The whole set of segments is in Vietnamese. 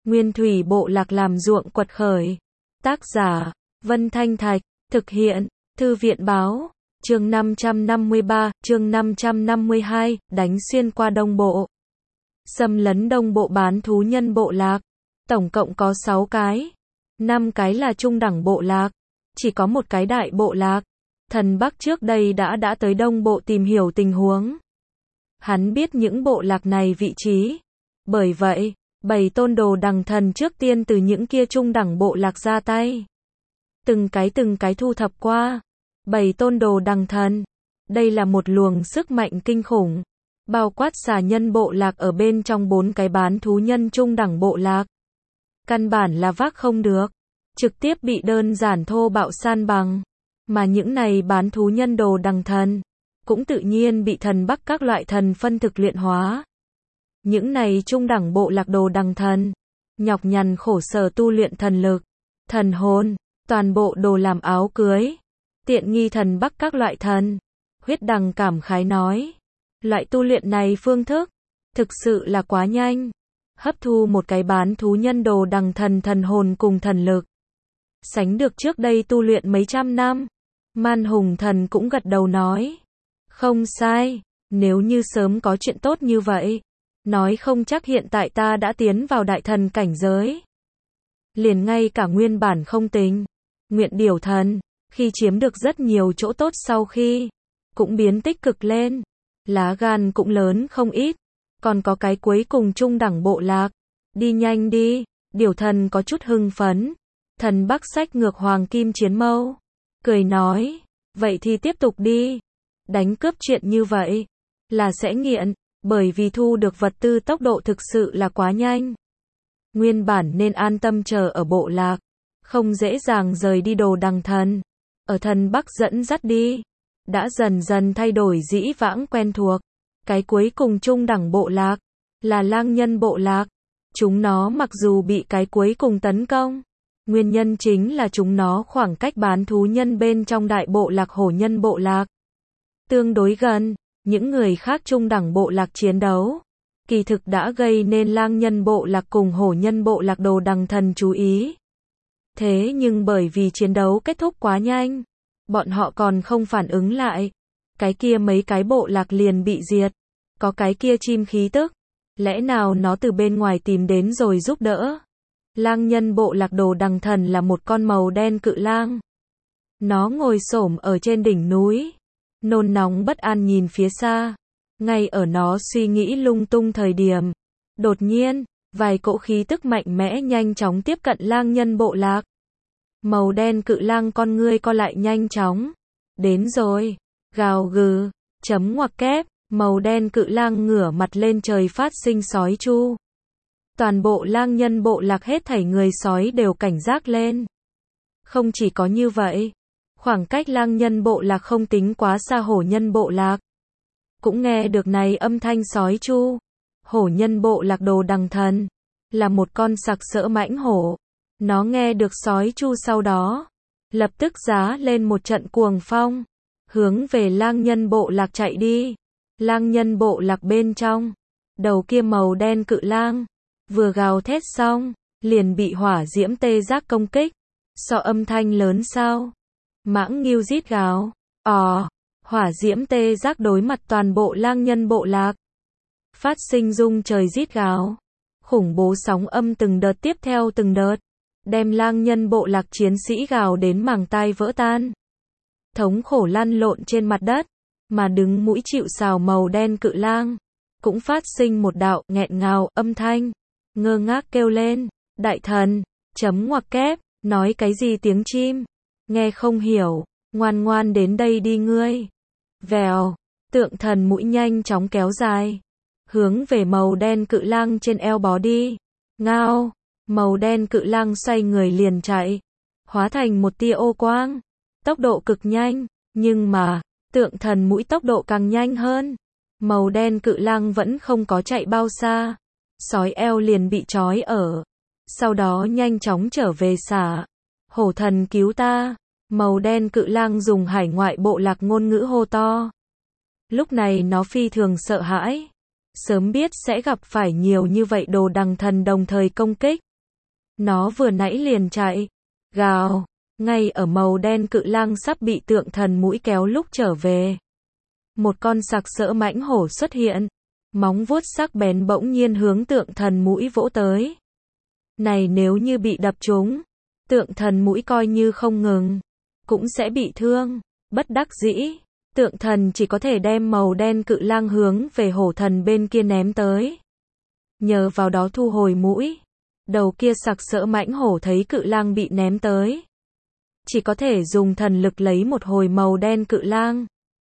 Nguyên thủy bộ lạc làm ruộng quật khởi. Tác giả, Vân Thanh Thạch, thực hiện, Thư viện Báo, chương 553, chương 552, đánh xuyên qua Đông Bộ. Xâm lấn Đông Bộ bán thú nhân bộ lạc, tổng cộng có 6 cái. 5 cái là trung đẳng bộ lạc, chỉ có một cái đại bộ lạc. Thần Bắc trước đây đã tới Đông Bộ tìm hiểu tình huống. Hắn biết những bộ lạc này vị trí. Bởi vậy, 7 tôn đồ đằng thần trước tiên từ những kia trung đẳng bộ lạc ra tay. Từng cái thu thập qua. 7 tôn đồ đằng thần. Đây là một luồng sức mạnh kinh khủng. Bao quát xà nhân bộ lạc ở bên trong 4 cái bán thú nhân trung đẳng bộ lạc. Căn bản là vác không được. Trực tiếp bị đơn giản thô bạo san bằng. Mà những này bán thú nhân đồ đằng thần cũng tự nhiên bị thần Bắc các loại thần phân thực luyện hóa. Những này trung đẳng bộ lạc đồ đằng thần, nhọc nhằn khổ sở tu luyện thần lực, thần hồn, toàn bộ đồ làm áo cưới. Tiện nghi thần Bắc các loại thần. Huyết Đằng cảm khái nói. Loại tu luyện này phương thức, thực sự là quá nhanh. Hấp thu một cái bán thú nhân đồ đằng thần thần hồn cùng thần lực. Sánh được trước đây tu luyện mấy trăm năm. Man Hùng thần cũng gật đầu nói. Không sai, nếu như sớm có chuyện tốt như vậy. Nói không chắc hiện tại ta đã tiến vào đại thần cảnh giới. Liền ngay cả nguyên bản không tính. Nguyện điểu thần, khi chiếm được rất nhiều chỗ tốt sau khi, cũng biến tích cực lên. Lá gan cũng lớn không ít. Còn có cái cuối cùng trung đẳng bộ lạc. Đi nhanh đi, điểu thần có chút hưng phấn. Thần Bắc sách ngược hoàng kim chiến mâu. Cười nói, vậy thì tiếp tục đi. Đánh cướp chuyện như vậy, là sẽ nghiện, bởi vì thu được vật tư tốc độ thực sự là quá nhanh. Nguyên bản nên an tâm chờ ở bộ lạc, không dễ dàng rời đi đồ đằng thần. Ở thần Bắc dẫn dắt đi, đã dần dần thay đổi dĩ vãng quen thuộc. Cái cuối cùng trung đẳng bộ lạc, là lang nhân bộ lạc. Chúng nó mặc dù bị cái cuối cùng tấn công, nguyên nhân chính là chúng nó khoảng cách bán thú nhân bên trong đại bộ lạc hổ nhân bộ lạc tương đối gần. Những người khác trung đẳng bộ lạc chiến đấu, kỳ thực đã gây nên lang nhân bộ lạc cùng hổ nhân bộ lạc đồ đằng thần chú ý. Thế nhưng bởi vì chiến đấu kết thúc quá nhanh, bọn họ còn không phản ứng lại. Cái kia mấy cái bộ lạc liền bị diệt. Có cái kia chim khí tức, lẽ nào nó từ bên ngoài tìm đến rồi giúp đỡ? Lang nhân bộ lạc đồ đằng thần là một con màu đen cự lang. Nó ngồi xổm ở trên đỉnh núi, nôn nóng bất an nhìn phía xa. Ngay ở nó suy nghĩ lung tung thời điểm, đột nhiên, vài cỗ khí tức mạnh mẽ nhanh chóng tiếp cận lang nhân bộ lạc. Màu đen cự lang con ngươi co lại nhanh chóng. Đến rồi, gào gừ, chấm ngoặc kép, màu đen cự lang ngửa mặt lên trời phát sinh sói chu. Toàn bộ lang nhân bộ lạc hết thảy người sói đều cảnh giác lên. Không chỉ có như vậy, khoảng cách lang nhân bộ lạc không tính quá xa hổ nhân bộ lạc. Cũng nghe được này âm thanh sói chu. Hổ nhân bộ lạc đồ đằng thần, là một con sặc sỡ mãnh hổ. Nó nghe được sói chu sau đó, lập tức giá lên một trận cuồng phong, hướng về lang nhân bộ lạc chạy đi. Lang nhân bộ lạc bên trong, đầu kia màu đen cự lang, vừa gào thét xong, liền bị hỏa diễm tê giác công kích. So âm thanh lớn sao? Mãng nghêu rít gào. Hỏa diễm tê giác đối mặt toàn bộ lang nhân bộ lạc. Phát sinh rung trời rít gào. Khủng bố sóng âm từng đợt tiếp theo từng đợt. Đem lang nhân bộ lạc chiến sĩ gào đến màng tai vỡ tan. Thống khổ lăn lộn trên mặt đất. Mà đứng mũi chịu sào màu đen cự lang. Cũng phát sinh một đạo nghẹn ngào âm thanh. Ngơ ngác kêu lên. Đại thần, chấm ngoặc kép, nói cái gì tiếng chim? Nghe không hiểu, ngoan ngoan đến đây đi ngươi. Vèo, tượng thần mũi nhanh chóng kéo dài. Hướng về màu đen cự lang trên eo bó đi. Ngao, màu đen cự lang xoay người liền chạy. Hóa thành một tia ô quang. Tốc độ cực nhanh, nhưng mà, tượng thần mũi tốc độ càng nhanh hơn. Màu đen cự lang vẫn không có chạy bao xa. Sói eo liền bị trói ở. Sau đó nhanh chóng trở về xả. Hổ thần cứu ta. Màu đen cự lang dùng hải ngoại bộ lạc ngôn ngữ hô to. Lúc này nó phi thường sợ hãi. Sớm biết sẽ gặp phải nhiều như vậy đồ đằng thần đồng thời công kích. Nó vừa nãy liền chạy. Gào. Ngay ở màu đen cự lang sắp bị tượng thần mũi kéo lúc trở về. Một con sặc sỡ mãnh hổ xuất hiện. Móng vuốt sắc bén bỗng nhiên hướng tượng thần mũi vỗ tới. Này nếu như bị đập trúng, tượng thần mũi coi như không ngừng, cũng sẽ bị thương. Bất đắc dĩ, tượng thần chỉ có thể đem màu đen cự lang hướng về hổ thần bên kia ném tới. Nhờ vào đó thu hồi mũi. Đầu kia sặc sỡ mãnh hổ thấy cự lang bị ném tới. Chỉ có thể dùng thần lực lấy một hồi màu đen cự lang.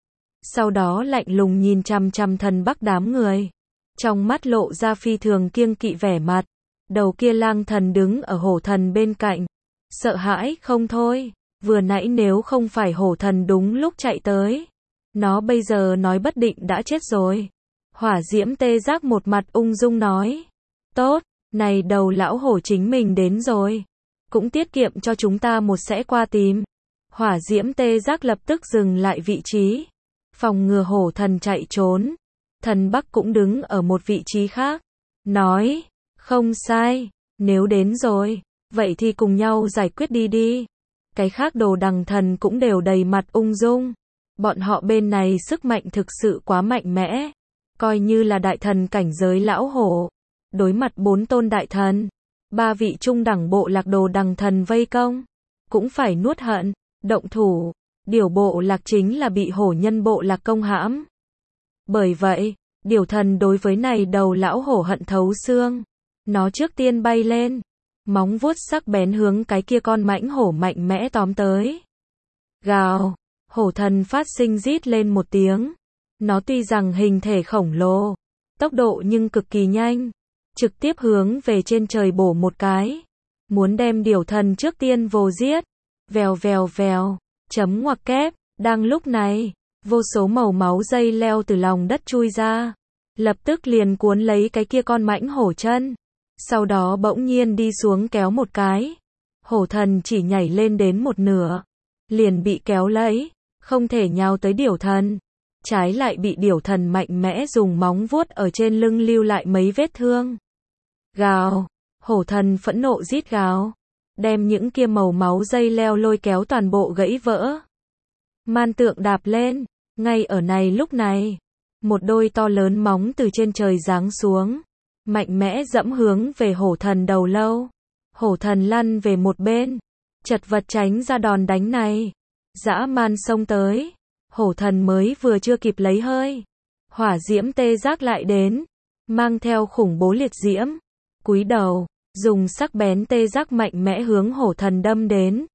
Sau đó lạnh lùng nhìn chằm chằm thần bắc đám người. Trong mắt lộ ra phi thường kiêng kỵ vẻ mặt. Đầu kia lang thần đứng ở hổ thần bên cạnh. Sợ hãi không thôi. Vừa nãy nếu không phải hổ thần đúng lúc chạy tới. Nó bây giờ nói bất định đã chết rồi. Hỏa diễm tê giác một mặt ung dung nói. Tốt, này đầu lão hổ chính mình đến rồi. Cũng tiết kiệm cho chúng ta một sẽ qua tìm. Hỏa diễm tê giác lập tức dừng lại vị trí. Phòng ngừa hổ thần chạy trốn. Thần Bắc cũng đứng ở một vị trí khác. Nói, không sai, nếu đến rồi, vậy thì cùng nhau giải quyết đi. Cái khác đồ đằng thần cũng đều đầy mặt ung dung. Bọn họ bên này sức mạnh thực sự quá mạnh mẽ. Coi như là đại thần cảnh giới lão hổ. Đối mặt 4 tôn đại thần. 3 vị trung đẳng bộ lạc đồ đằng thần vây công. Cũng phải nuốt hận, động thủ. Điểu bộ lạc chính là bị hổ nhân bộ lạc công hãm. Bởi vậy, điểu thần đối với này đầu lão hổ hận thấu xương. Nó trước tiên bay lên. Móng vuốt sắc bén hướng cái kia con mãnh hổ mạnh mẽ tóm tới. Gào. Hổ thần phát sinh rít lên một tiếng. Nó tuy rằng hình thể khổng lồ, tốc độ nhưng cực kỳ nhanh. Trực tiếp hướng về trên trời bổ một cái. Muốn đem điểu thần trước tiên vồ giết. Vèo. Chấm ngoặc kép. Đang lúc này, vô số màu máu dây leo từ lòng đất chui ra. Lập tức liền cuốn lấy cái kia con mãnh hổ chân. Sau đó bỗng nhiên đi xuống kéo một cái. Hổ thần chỉ nhảy lên đến một nửa. Liền bị kéo lấy. Không thể nhào tới điểu thần. Trái lại bị điểu thần mạnh mẽ dùng móng vuốt ở trên lưng lưu lại mấy vết thương. Gào. Hổ thần phẫn nộ rít gào. Đem những kia màu máu dây leo lôi kéo toàn bộ gãy vỡ. Man tượng đạp lên. Ngay ở này lúc này. Một đôi to lớn móng từ trên trời giáng xuống. Mạnh mẽ dẫm hướng về hổ thần đầu lâu. Hổ thần lăn về một bên. Chật vật tránh ra đòn đánh này. Dã man xông tới. Hổ thần mới vừa chưa kịp lấy hơi. Hỏa diễm tê giác lại đến. Mang theo khủng bố liệt diễm. Cúi đầu. Dùng sắc bén tê giác mạnh mẽ hướng hổ thần đâm đến.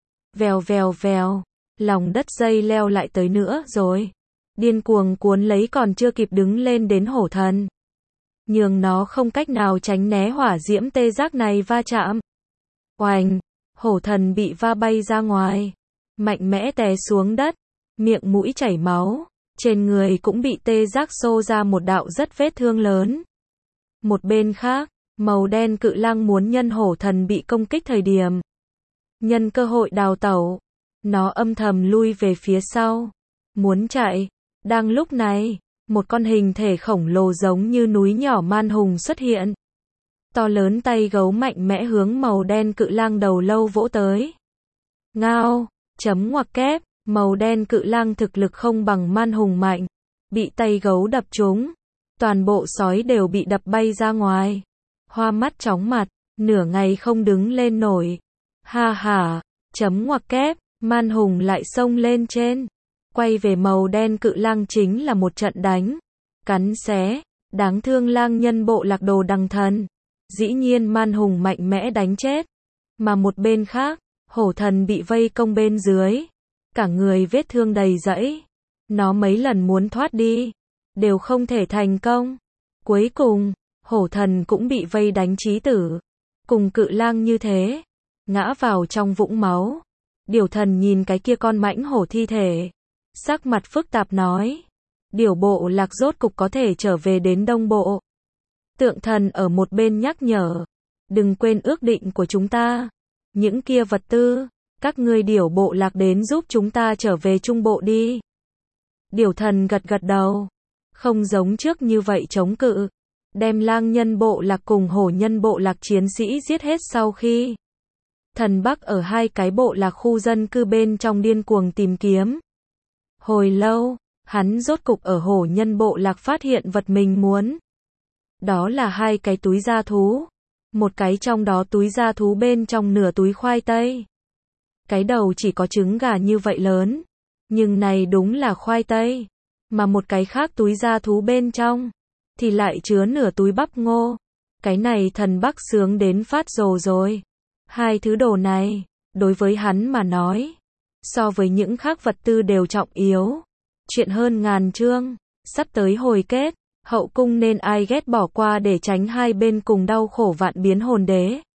Vèo. Lòng đất dây leo lại tới nữa rồi. Điên cuồng cuốn lấy còn chưa kịp đứng lên đến hổ thần. Nhường nó không cách nào tránh né hỏa diễm tê giác này va chạm. Oành. Hổ thần bị va bay ra ngoài. Mạnh mẽ té xuống đất. Miệng mũi chảy máu. Trên người cũng bị tê giác xô ra một đạo rất vết thương lớn. Một bên khác, màu đen cự lang muốn nhân hổ thần bị công kích thời điểm. Nhân cơ hội đào tẩu. Nó âm thầm lui về phía sau. Muốn chạy. Đang lúc này, một con hình thể khổng lồ giống như núi nhỏ man hùng xuất hiện. To lớn tay gấu mạnh mẽ hướng màu đen cự lang đầu lâu vỗ tới. Ngao. Chấm ngoặc kép. Màu đen cự lang thực lực không bằng man hùng mạnh. Bị tay gấu đập trúng. Toàn bộ sói đều bị đập bay ra ngoài. Hoa mắt chóng mặt. Nửa ngày không đứng lên nổi. Ha ha. Chấm ngoặc kép. Man hùng lại xông lên trên. Quay về màu đen cự lang chính là một trận đánh. Cắn xé. Đáng thương lang nhân bộ lạc đồ đằng thần. Dĩ nhiên man hùng mạnh mẽ đánh chết. Mà một bên khác, hổ thần bị vây công bên dưới. Cả người vết thương đầy rẫy. Nó mấy lần muốn thoát đi. Đều không thể thành công. Cuối cùng, hổ thần cũng bị vây đánh chí tử. Cùng cự lang như thế. Ngã vào trong vũng máu. Điểu thần nhìn cái kia con mãnh hổ thi thể. Sắc mặt phức tạp nói. Điểu bộ lạc rốt cục có thể trở về đến đông bộ. Tượng thần ở một bên nhắc nhở. Đừng quên ước định của chúng ta. Những kia vật tư. Các ngươi điểu bộ lạc đến giúp chúng ta trở về trung bộ đi. Điểu thần gật đầu. Không giống trước như vậy chống cự. đem lang nhân bộ lạc cùng hổ nhân bộ lạc chiến sĩ giết hết sau khi Thần Bắc ở hai cái bộ lạc khu dân cư bên trong điên cuồng tìm kiếm. Hồi lâu, hắn rốt cục ở hổ nhân bộ lạc phát hiện vật mình muốn. Đó là hai cái túi da thú. Một cái trong đó túi da thú bên trong nửa túi khoai tây. Cái đầu chỉ có trứng gà như vậy lớn. Nhưng này đúng là khoai tây. Mà một cái khác túi da thú bên trong thì lại chứa nửa túi bắp ngô. Cái này Thần Bắc sướng đến phát rồ rồi. Hai thứ đồ này, đối với hắn mà nói, so với những khác vật tư đều trọng yếu. Chuyện hơn ngàn chương, sắp tới hồi kết, hậu cung nên ai ghét bỏ qua để tránh hai bên cùng đau khổ vạn biến hồn đế.